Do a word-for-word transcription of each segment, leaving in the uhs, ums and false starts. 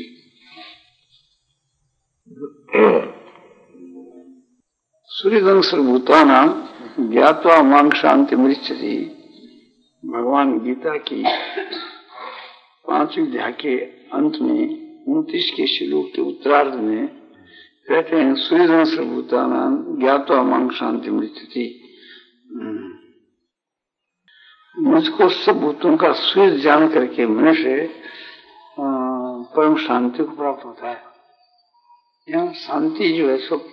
सूर्यवंश भूतानां ज्ञात्वा मां शांति मृच्छति। भगवान गीता की पांचवी अध्याय के अंत में उनतीस के श्लोक के उत्तरार्ध में कहते हैं, सूर्यवंश भूतानां ज्ञात्वा मां शांति मृच्छति। मुझको सब भूतों का सूर्य जान करके मनुष्य परम शांति को प्राप्त होता है। यहाँ शांति जो है सब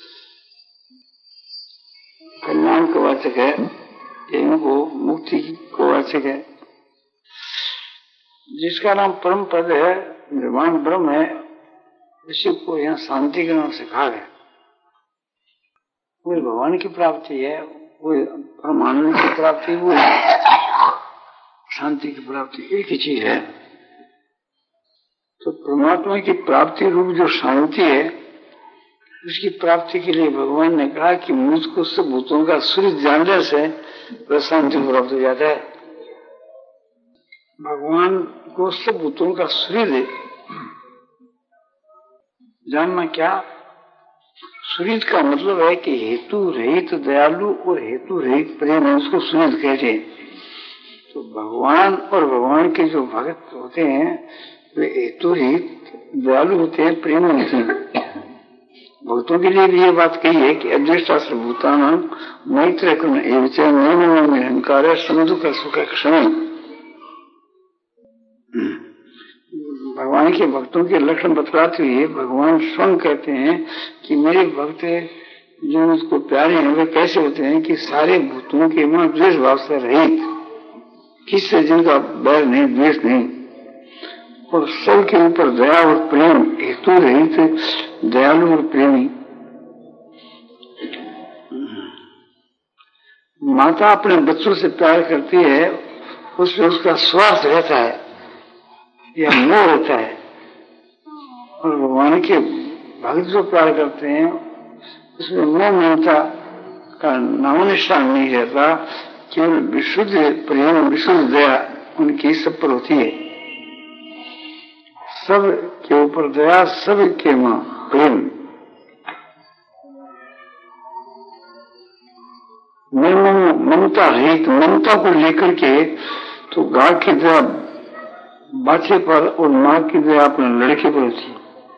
कल्याण का वाचक है, एवं को मुक्ति को वाचक है। जिसका नाम परम पद है, निर्वाण ब्रह्म है, इसी को यहाँ शांति के नाम से कहा है। वो भगवान की प्राप्ति है, वो परमानंद की प्राप्ति, वो शांति की प्राप्ति एक ही चीज है। तो परमात्मा की प्राप्ति रूप जो शांति है, उसकी प्राप्ति के लिए भगवान ने कहा कि मुझको सब भूतों का सूर्य जानने से वह शांति प्राप्त हो जाता है। भगवान को सब भूतों का सूर्य जानना क्या? सूर्य का मतलब है कि हेतु रहित दयालु और हेतु रहित प्रेम है, उसको सूर्य कहते हैं। तो भगवान और भगवान के जो भक्त होते हैं वे हेतु रहित दयालु होते हैं, प्रेम होते हैं। भक्तों के लिए भी ये बात कही है कि अदृष्टास्त्र भूतानां मैत्र करुण एवं नैव निरंकार समुदुख सुख क्षण। भगवान के भक्तों के लक्षण बतलाते हुए भगवान स्वयं कहते हैं कि मेरे भक्त जो मुझको प्यारे हैं वे कैसे होते हैं कि सारे भूतों के मन द्वेष भाव से रहित, किससे जिनका बैर नहीं, द्वेष नहीं, और सबके ऊपर दया और प्रेम, हेतु रहित दयालु और प्रेमी। माता अपने बच्चों से प्यार करती है, उसमें उसका स्वार्थ रहता है या मोह रहता है, और भगवान के भक्त जो प्यार करते हैं उसमें मोह ममता का नामो निशान नहीं रहता, केवल विशुद्ध प्रेम, विशुद्ध दया उनकी सब पर होती है। सब के ऊपर दया, सब के मां प्रेम। ममता रहित, ममता को लेकर के तो गाय की दया बच्चे पर और माँ की दया अपने लड़के पर होती है।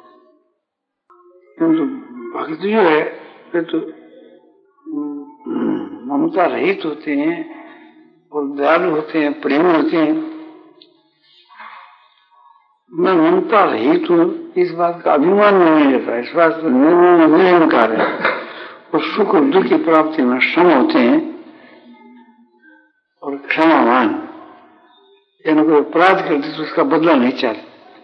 किंतु भक्त जो है वे तो ममता रहित होते हैं और दयालु होते हैं, प्रेम होते हैं। मैं ममता रहित हूँ इस बात का अभिमान नहीं रहता, इस बात का निरंकार है, और सुख और दुख की प्राप्ति में क्षम होते हैं और क्षमावान, यानी कोई अपराध करते तो उसका बदला नहीं चाहते।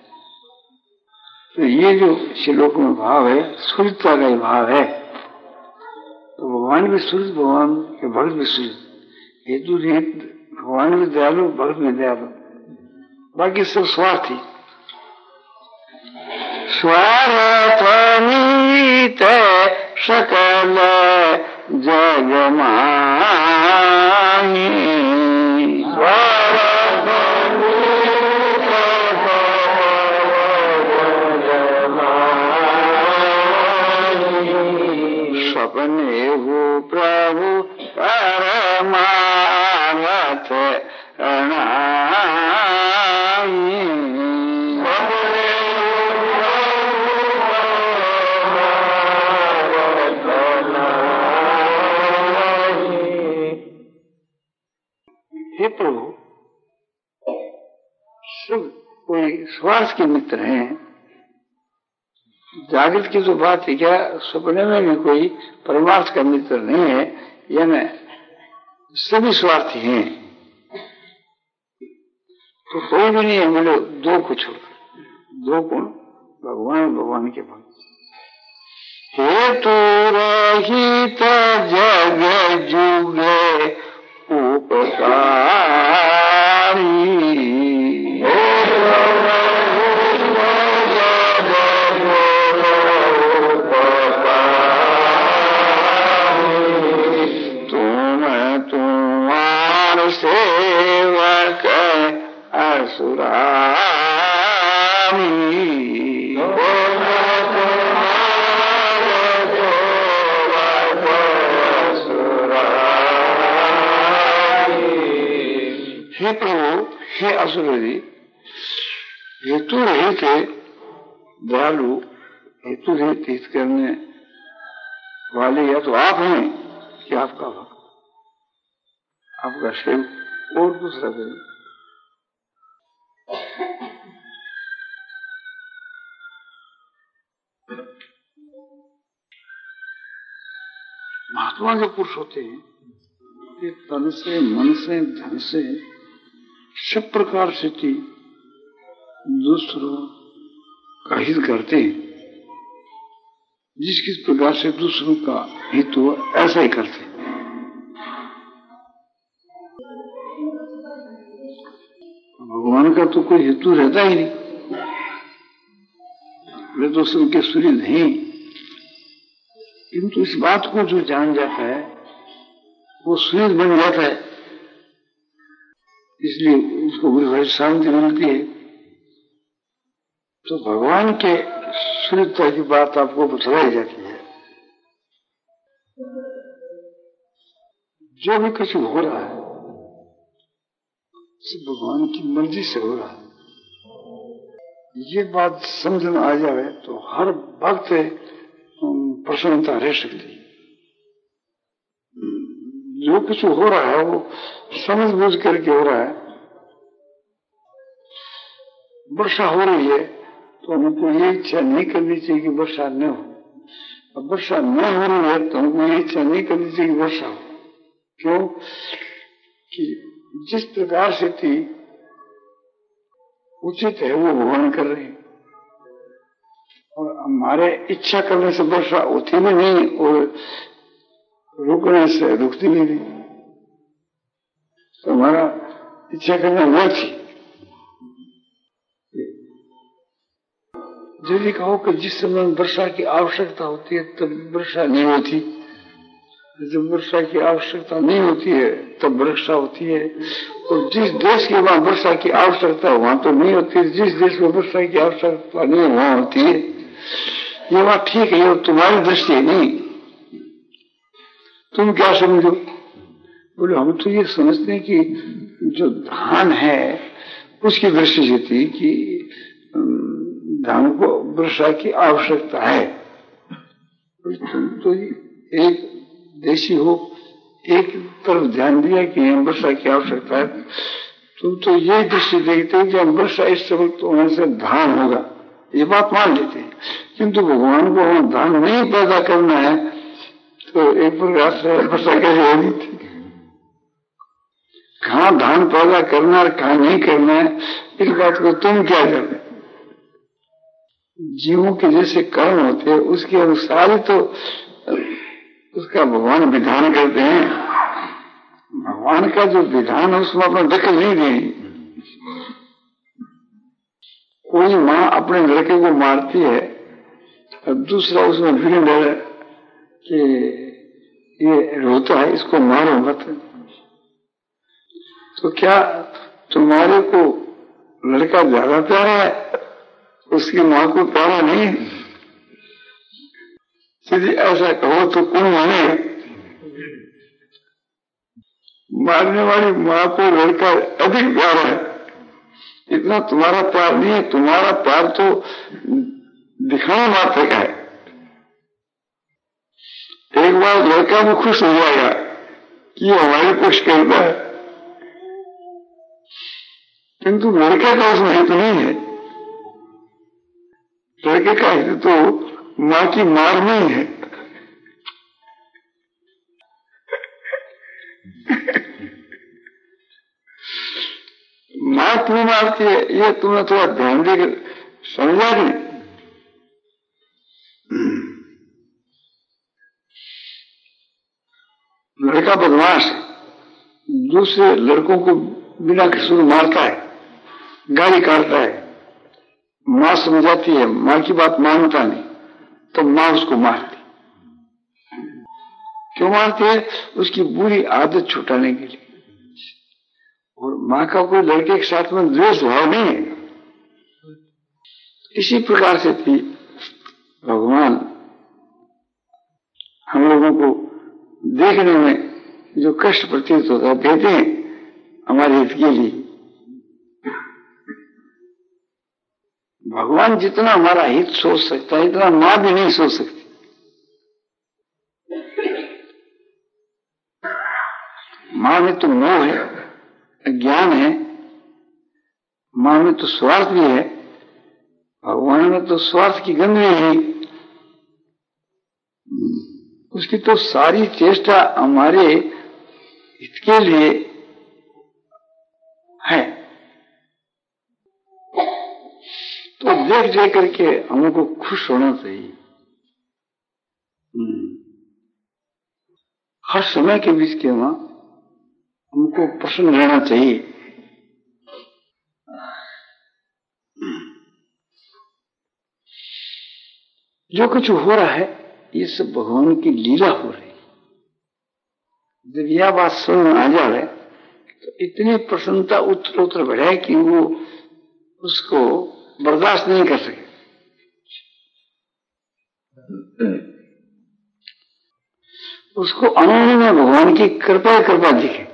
तो ये जो श्लोक में भाव है, सूर्यता का भाव है। तो भगवान भी सूर्य, भगवान के भक्त भी सूर्य, हेतु रहित भगवान भी दयालु, भक्त भी दयालु, बाकी सब स्वार्थी। स्वार्थ नीत सकल जग माही, सपने हो प्रभु परमार्थ अनाई। हे प्रभु, सब कोई स्वार्थ के मित्र हैं। जागृत की तो बात है क्या, सपने में भी कोई परमार्थ का मित्र नहीं है, यानी सभी स्वार्थी हैं। तो कोई भी नहीं है बोले दो को छोड़कर, दो कौन? भगवान, भगवान के भक्त। हेतु रहित जग जुग उपकारी, तुम तुम्हार सेवक असुरामी। हे प्रभु, हे असुरी, हेतु रहित दयालु, हेतु रहित हित करने वाले या तो आप हैं कि आपका भक्त, आपका सेवक और दूसरा कोई। महात्मा जो पुरुष होते हैं ये तन से, मन से, धन से, सब प्रकार से दूसरों का हित करते हैं। जिस किस प्रकार से दूसरों का हित हो ऐसा ही करते हैं। भगवान का तो कोई हेतु रहता ही नहीं, वे तो सबके सूर्य नहीं। किंतु इस बात को जो जान जाता है वो सूर्य बन जाता है, इसलिए उसको बड़ी बड़ी शांति मिलती है। तो भगवान के सूर्यता की बात आपको बतलाई जाती है। जो भी कुछ हो रहा है सब भगवान की मर्जी से हो रहा है। ये बात समझ में आ जाए तो हर वक्त प्रसन्नता रह सकती है। जो कुछ हो रहा है वो समझ बूझ करके हो रहा है। वर्षा हो रही है तो हमको ये इच्छा नहीं करनी चाहिए कि वर्षा न हो, अब वर्षा न हो रही है तो हमको ये इच्छा नहीं करनी चाहिए कि वर्षा हो। क्यों? कि जिस प्रकार से थी उचित है वो भगवान कर रहे हैं, और हमारे इच्छा करने से वर्षा होती भी नहीं और रुकने से रुकती भी नहीं, तो हमारा इच्छा करना व्यर्थ ही। यदि कहो कि जिस समय वर्षा की आवश्यकता होती है तब वर्षा नहीं होती, जब वर्षा की आवश्यकता नहीं होती है तब वर्षा होती है, और जिस देश के वहां वर्षा की आवश्यकता है वहां तो नहीं होती, जिस देश में वर्षा की आवश्यकता नहीं है वहां होती है। ये बात ठीक है, ये तुम्हारी दृष्टि नहीं। तुम क्या समझो? बोले हम तो ये समझते हैं कि जो धान है उसकी दृष्टि से थी कि धान को वर्षा की आवश्यकता है। तुम तो एक देशी हो, एक तरफ ध्यान दिया कि वर्षा की आवश्यकता है, तुम तो ये दृष्टि देखते हैं कि हम वर्षा इस समय तो होने से धान होगा, ये बात मान लेते हैं। किंतु भगवान को हम धान नहीं पैदा करना है तो एक प्रकार से वर्षा कैसे होनी थी? कहाँ धान पैदा करना और कहाँ नहीं करना है, इस बात को तुम क्या कर रहे? जीवों के जैसे कर्म होते हैं उसके अनुसार ही तो उसका भगवान विधान करते हैं। भगवान का जो विधान है उसमें अपना दखल नहीं देंगे। कोई माँ अपने लड़के को मारती है और दूसरा उसमें भिड़ है कि ये रोता है इसको मारो मत, तो क्या तुम्हारे को लड़का ज्यादा प्यारा है, उसकी माँ को प्यारा नहीं? यदि ऐसा कहो तो कौन माने? मारने वाली माँ को लड़का अधिक प्यारा है, इतना तुम्हारा प्यार नहीं है। तुम्हारा प्यार तो दिखाने मात्र का है। एक बार लड़का भी खुश हो जाएगा कि हमारी कुछ करता है, किंतु लड़के का उसमें हित नहीं है। लड़के का हित तो माँ की मार नहीं है। माँ क्यों मारती है ये तुम्हें थोड़ा ध्यान देकर समझा नहीं? लड़का बदमाश दूसरे लड़कों को बिना किसी मारता है, गाली काटता है, माँ समझाती है, माँ की बात मानता नहीं, तो माँ उसको मारती। क्यों मारती है? उसकी बुरी आदत छुटाने के लिए। और माँ का कोई लड़के के साथ में द्वेष भाव नहीं है, इसी प्रकार से भी भगवान हम लोगों को देखने में जो कष्ट प्रतीत होता है देते हैं हमारे हित के लिए। भगवान जितना हमारा हित सोच सकता है इतना मां भी नहीं सोच सकती। मां में तो मोह है, ज्ञान है, मां में तो स्वार्थ भी है, भगवान में तो स्वार्थ की गंध भी है। उसकी तो सारी चेष्टा हमारे हित के लिए है। तो देख देख करके हमको खुश होना चाहिए। हर समय के बीच के वहां हमको प्रसन्न रहना चाहिए। जो कुछ हो रहा है ये सब भगवान की लीला हो रही है। जब यह बात समझ में आ जाए तो इतनी प्रसन्नता उत्तर उत्तर बढ़े कि वो उसको बर्दाश्त नहीं कर सके। उसको अनुभव में भगवान की कृपा कृपा दिखे।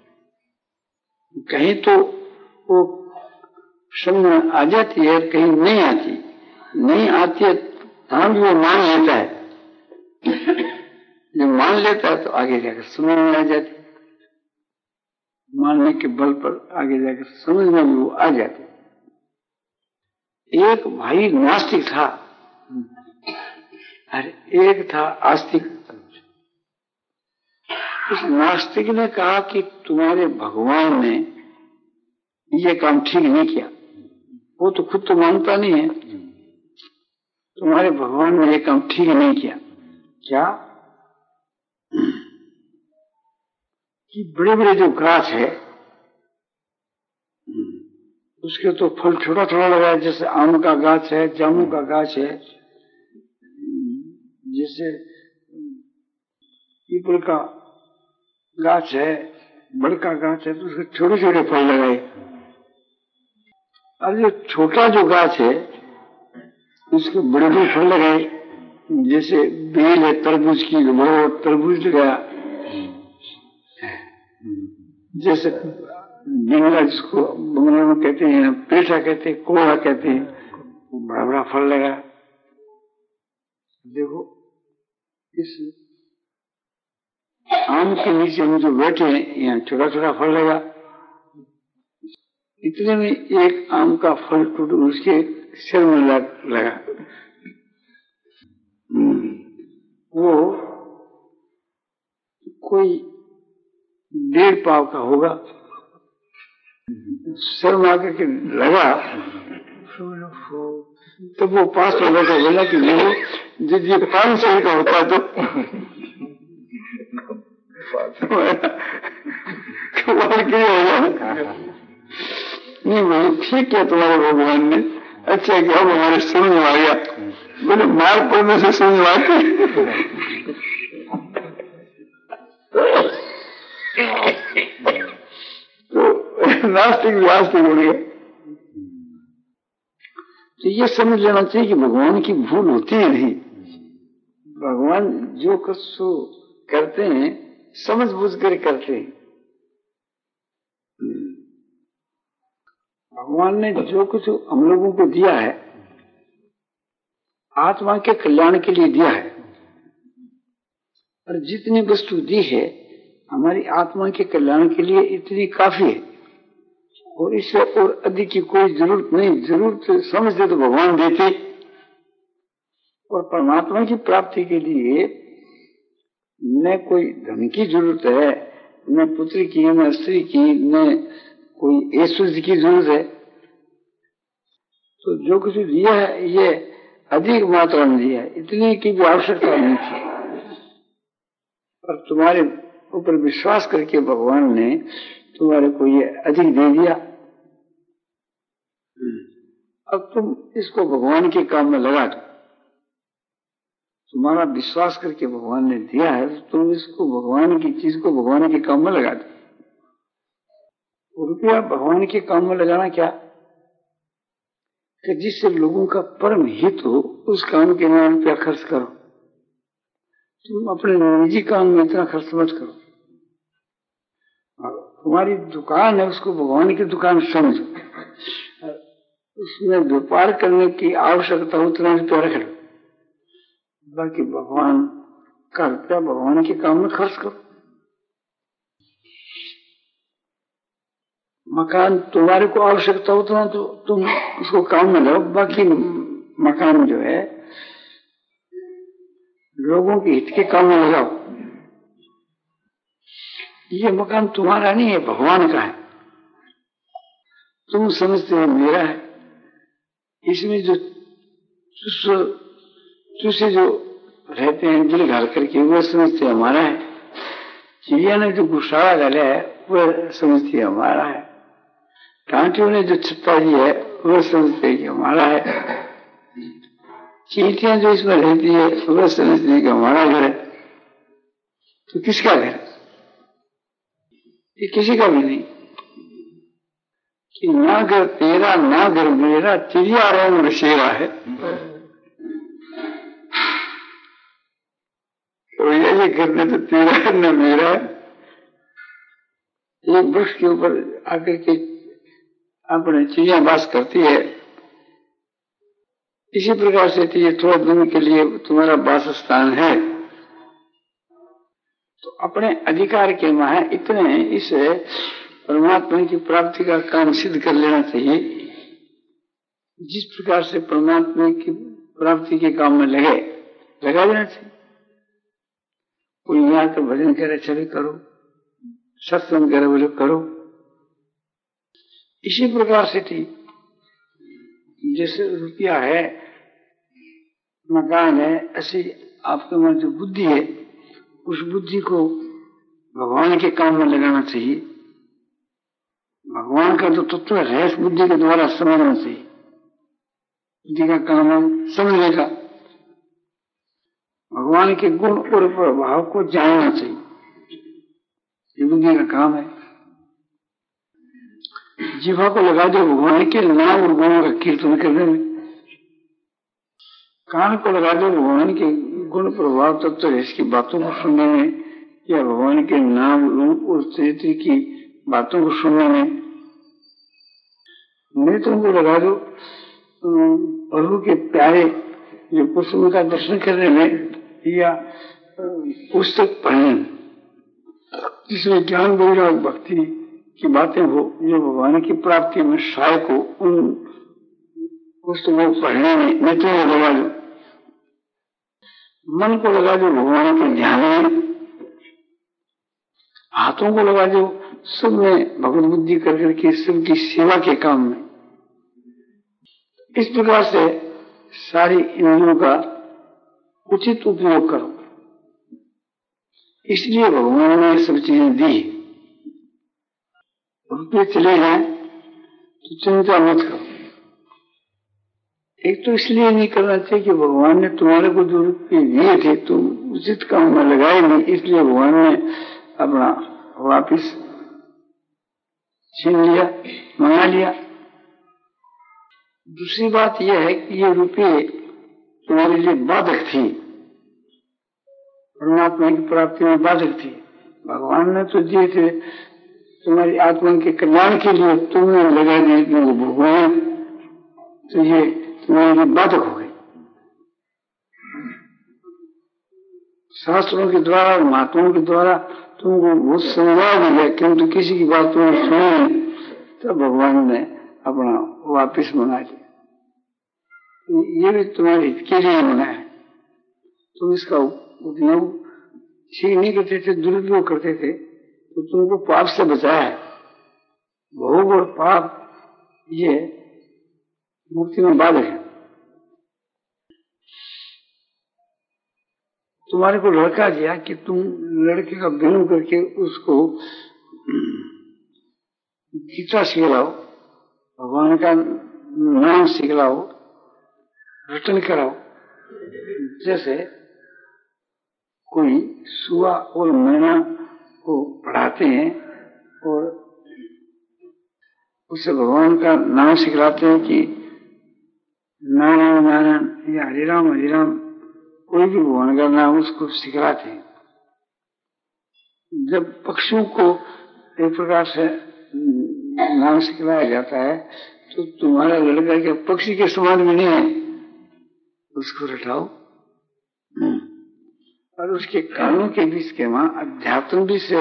कहीं तो वो समझ में आ जाती है, कहीं नहीं आती। नहीं आती है हाँ भी वो मान लेता है। जब मान लेता है तो आगे जाकर समझ में आ जाती। मानने के बल पर आगे जाकर समझ में भी वो आ जाती। एक भाई नास्तिक था और एक था आस्तिक। उस नास्तिक ने कहा कि तुम्हारे भगवान ने ये काम ठीक नहीं किया। वो तो खुद तो मानता नहीं है। तुम्हारे भगवान ने ये काम ठीक नहीं किया। क्या कि बड़े बड़े जो गाछ है उसके तो फल छोटा छोटा लगा है। जैसे आम का गाछ है, जामुन का गाछ है, जैसे पीपल का गाछ है, बड़का गाछ है, तो उसके छोटे छोटे फल लगाए। और जो छोटा जो गाछ है उसके बड़े बड़े फल लगाए। जैसे बेल है तरबूज की, बड़ा तरबूज लगाया। जैसे बिंगला जिसको बंगला में कहते हैं, पेठा कहते हैं, कोड़ा कहते हैं, बड़ा बड़ा फल लगा। देखो इस आम के नीचे हम जो बैठे हैं यहाँ छोटा छोटा फल लगा। इतने में एक आम का फल टूट उसके सिर में लगा। वो कोई डेढ़ पाव का होगा। सिर में आकर के लगा तो वो पास में बैठा बोला कि देखो जब ये पांच सौ का होता तो नहीं भाई ठीक है तुम्हारे भगवान ने अच्छा किया, अब हमारे समझ में आ गया। बोले मार पड़ने से समझ में आते। तो नास्तिक भी आस्तिक हो गया। तो ये समझ लेना चाहिए कि भगवान की भूल होती है नहीं। भगवान जो कुछ करते हैं समझ बूझ कर करते हैं। भगवान ने जो कुछ हम लोगों को दिया है आत्मा के कल्याण के लिए दिया है। और जितनी वस्तु दी है हमारी आत्मा के कल्याण के लिए इतनी काफी है। और इससे और अधिक की कोई जरूरत नहीं। जरूरत समझते तो भगवान देते। और परमात्मा की प्राप्ति के लिए न कोई धन की जरूरत है, न पुत्र की, न स्त्री की, न कोई ऐश्वर्य की जरूरत है। तो जो कुछ दिया है ये अधिक मात्रा में दिया है, इतनी की भी आवश्यकता नहीं थी। और तुम्हारे ऊपर विश्वास करके भगवान ने तुम्हारे को ये अधिक दे दिया। अब तुम इसको भगवान के काम में लगा दो। तुम्हारा विश्वास करके भगवान ने दिया है तो तुम इसको भगवान की चीज को भगवान के काम में लगा दो। रुपया भगवान के काम में लगाना क्या कि जिससे लोगों का परम हित हो उस काम के लिए रुपया खर्च करो। तुम अपने निजी काम में इतना खर्च मत करो। तुम्हारी दुकान है उसको भगवान की दुकान समझो, उसमें व्यापार करने की आवश्यकता उतना रुपया रख लो, बाकी भगवान का रुपया भगवान के काम में खर्च करो। मकान तुम्हारे को आवश्यकता उतना तो तुम उसको काम में लो, बाकी मकान जो है लोगों के हित के काम में लगाओ। ये मकान तुम्हारा नहीं है, भगवान का है। तुम समझते हो मेरा है, इसमें जो चूसे जो रहते हैं दिल घाल करके वह समझते हमारा है। चिड़िया ने जो घुसाड़ा डाला है वह समझती है हमारा है। कांटियों ने जो छत्ता दी है वह समझते है कि हमारा है। चींटियां जो इसमें रहती है वह समझती है कि हमारा घर है। तो किसका घर? ये किसी का भी नहीं कि ना घर तेरा ना घर मेरा, चिड़िया रंग बसेरा है। तो ये घर में तो तेरा है न मेरा है। एक वृक्ष के ऊपर आकर के अपने चिड़िया वास करती है, इसी प्रकार से ये थोड़ा दिन के लिए तुम्हारा वास स्थान है। तो अपने अधिकार के वहां इतने इस परमात्मा की प्राप्ति का काम सिद्ध कर लेना चाहिए। जिस प्रकार से परमात्मा की प्राप्ति के काम में लगे लगा देना चाहिए। कोई यहाँ का भजन करे चले करो, सत्संग करे बोले करो। इसी प्रकार से ठीक जैसे रुपया है, मकान है, ऐसी आपके मन जो बुद्धि है उस बुद्धि को भगवान के काम में लगाना चाहिए। भगवान का जो तत्व है रहस्य बुद्धि के द्वारा समझना चाहिए। बुद्धि का काम है समझने का। भगवान के गुण और प्रभाव को जानना चाहिए, ये बुद्धि का काम है। जीवा को लगा दो भगवान के नाम और गुणों का कीर्तन करने में। कान को लगा दो भगवान के गुण प्रभाव तत्व तो इसकी बातों को सुनने में, या भगवान के नाम रूप और चरित्र की बातों को सुनने में। नेत्रों को लगा दो प्रभु के प्यारे जो पुस्तकों का दर्शन करने में, या पुस्तक पढ़ने में जिसमें ज्ञान वैराग्य भक्ति की बातें हो, जो भगवान की प्राप्ति में सहायक हो, उन पुस्तकों को पढ़ने में नेत्रों को लगा दो। मन को लगा दो भगवान के ध्यान में। हाथों को लगा दो सब में भगवत बुद्धि कर करके सबकी सेवा के काम में। इस प्रकार से सारी इंद्रियों का उचित उपयोग करो। इसलिए भगवान ने सब चीजें दी। रुपये चले जाए तो चिंता मत करो। एक तो इसलिए नहीं करना चाहिए कि भगवान ने तुम्हारे को जो रुपये दिए थे तुम उचित काम में लगाए नहीं, इसलिए भगवान ने अपना वापिस छीन लिया, मंगा लिया। दूसरी बात यह है कि ये रुपये तुम्हारे लिए बाधक थी, परमात्मा की प्राप्ति में बाधक थी। भगवान ने तो दिए थे तुम्हारी आत्मा के कल्याण के लिए, तुमने लगा दिए कि भगवान, तो ये तुम्हारे लिए बाधक हो गए। शास्त्रों के द्वारा और महात्माओं के द्वारा तुमको बहुत समझा दिया, किंतु किसी की बात तुमने सुनी, तब भगवान ने अपना वापिस मंगा लिया। ये भी तुम्हारे हित के लिए मना है। तुम इसका उपयोग ठीक नहीं करते थे, दुरुपयोग करते थे, तो तुमको पाप से बचाया है। भोग और पाप ये मुक्ति में बाधक है। तुम्हारे को लड़का दिया कि तुम लड़के का जन्म करके उसको गीता सिखलाओ, भगवान का नाम सिखलाओ, रटन कराओ। जैसे कोई सुआ और मैना को पढ़ाते हैं और उसे भगवान का नाम सिखलाते हैं कि नारायण नारायण या हरिराम हरिराम कोई भी भगवान का नाम उसको सिखलाते हैं। जब पक्षियों को एक प्रकार से नाम सिखलाया जाता है तो तुम्हारा लड़का क्या पक्षी के समान भी नहीं है, उसको रटाओ और उसके कानों के बीच के वहां अध्यात्म भी से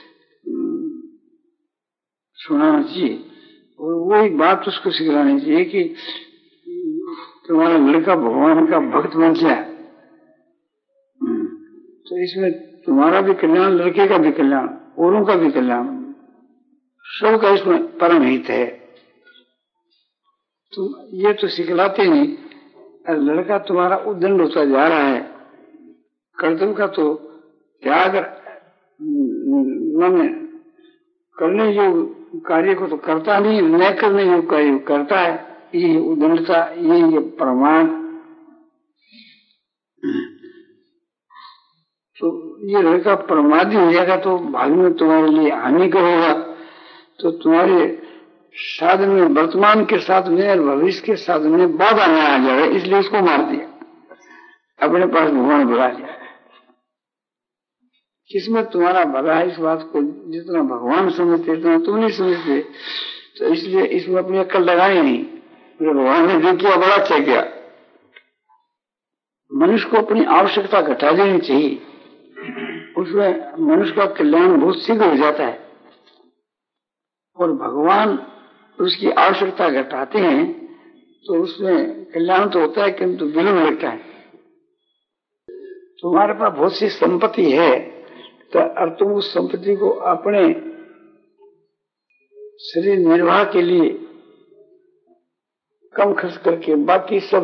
सुनाना चाहिए और वही बात उसको सिखलानी चाहिए कि तुम्हारा लड़का भगवान का भक्त बन जाए। तो इसमें तुम्हारा भी कल्याण, लड़के का भी कल्याण, औरों का भी कल्याण, सबका इसमें परम हित है। तुम ये तो सिखलाते नहीं, लड़का तुम्हारा उद्दंड होता जा रहा है, कर्तव्य का तो त्याग मन करने योग्य कार्य को तो करता नहीं, न करने योग्य कार्य करता है। ये उद्दंडता, ये ये प्रमाण, तो ये लड़का प्रमादी हो जाएगा तो भाग में तुम्हारे लिए हानि करेगा। तो तुम्हारे साधन में वर्तमान के साथ में और भविष्य के साथ में बाधा न आ जाए, इसलिए उसको मार दिया, अपने पास भगवान बुला लिया। किसमें तुम्हारा भला है इस बात को जितना भगवान समझते उतना तुम नहीं समझते, तो इसलिए इसमें अपनी अक्ल लगाई नहीं। भगवान ने जो किया बड़ा अच्छा किया। मनुष्य को अपनी आवश्यकता घटा देनी चाहिए, उसमें मनुष्य का कल्याण बहुत शीघ्र हो जाता है। और भगवान उसकी आवश्यकता घटाते हैं तो उसमें कल्याण तो होता है किंतु विलंब लगता है। तुम्हारे पास बहुत सी संपत्ति है तो अब तुम उस संपत्ति को अपने शरीर निर्वाह के लिए कम खर्च करके बाकी सब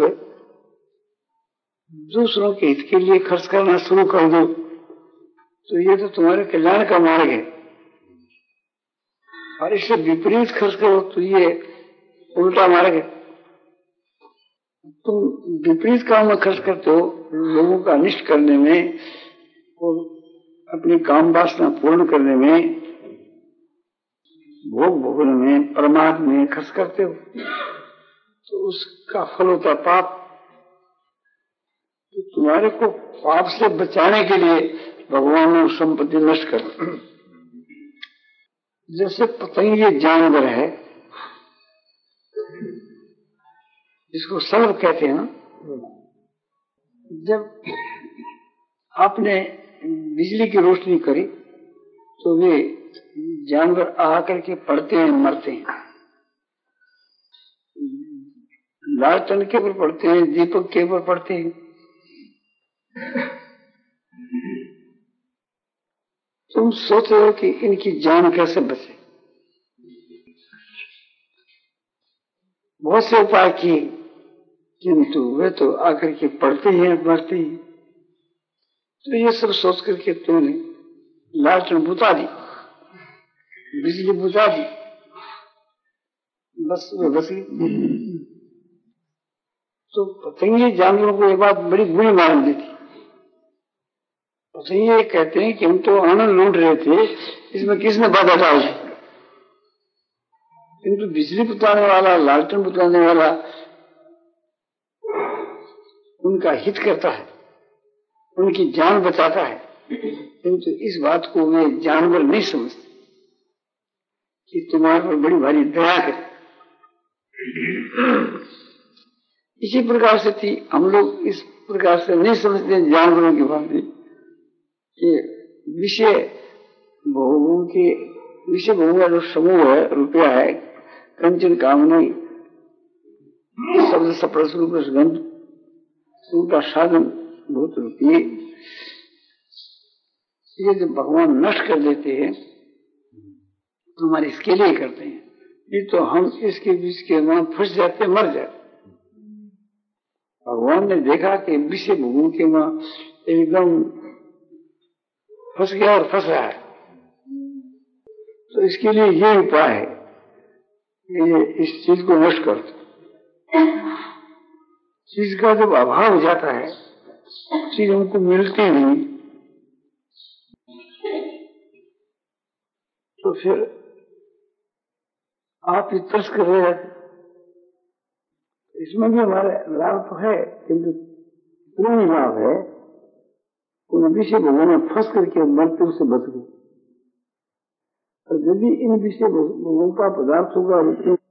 दूसरों के हित के लिए खर्च करना शुरू कर दो, तो ये तो तुम्हारे कल्याण का मार्ग है। और इससे विपरीत खर्च करो तो ये उल्टा मार्ग है। तुम विपरीत काम में खर्च करते हो, लोगों का अनिष्ट करने में और अपनी काम वासना पूर्ण करने में, भोग भोगने में, परमार्थ में खर्च करते हो, तो उसका फल होता पाप। तो तुम्हारे को पाप से बचाने के लिए भगवान ने संपत्ति नष्ट कर। जैसे पतंगे जानवर है जिसको सर्प कहते हैं, जब आपने बिजली की रोशनी करी तो वे जानवर आकर के पड़ते हैं, मरते हैं। लालटेन के ऊपर पड़ते हैं, दीपक के ऊपर पड़ते हैं। तुम सोचते हो कि इनकी जान कैसे बचे, बहुत से उपाय किए, किंतु वे तो आकर के पड़ते हैं, मरते हैं। तो ये सब सोच करके तुमने लालटेन बुझा दी, बिजली बुझा दी, बस वो बस। तो पतंगे जानवरों को ये बात बड़ी बुरी मालूम देती। पतंगे कहते हैं कि हम तो आनंद लूट रहे थे, इसमें किसने बाधा डाल दी। किंतु बिजली बुझाने वाला, लालटेन बुझाने वाला उनका हित करता है, उनकी जान बचाता है। किंतु इस बात को वे जानवर नहीं समझते कि तुम्हारे पर बड़ी भारी दया करे। इसी प्रकार से थी, हम लोग इस प्रकार से नहीं समझते जानवरों की बात कि विषय भोगों के, विषय भोगों का जो समूह है, रुपया है, कंचन कामनी, शब्द सप्रस रूप गंध, उनका साधन बहुत रुपये, ये जब भगवान नष्ट कर देते हैं तो हमारे इसके लिए करते हैं। ये तो हम इसके बीच के वहां फंस जाते, मर जाते। भगवान ने देखा कि विषय भोगों के वहां एकदम फंस गया और फंस रहा है, तो इसके लिए ये उपाय है, ये इस चीज को नष्ट कर दो। चीज का जब अभाव हो जाता है, चीज हमको मिलती नहीं, तो फिर आप ही तरस कर रहे हैं। इसमें भी हमारे लाभ तो है, किंतु इतना ही लाभ है उन विषय भोगों में फंस करके मृत्यु से बच गए। और यदि इन विषय भोगों का पदार्थों का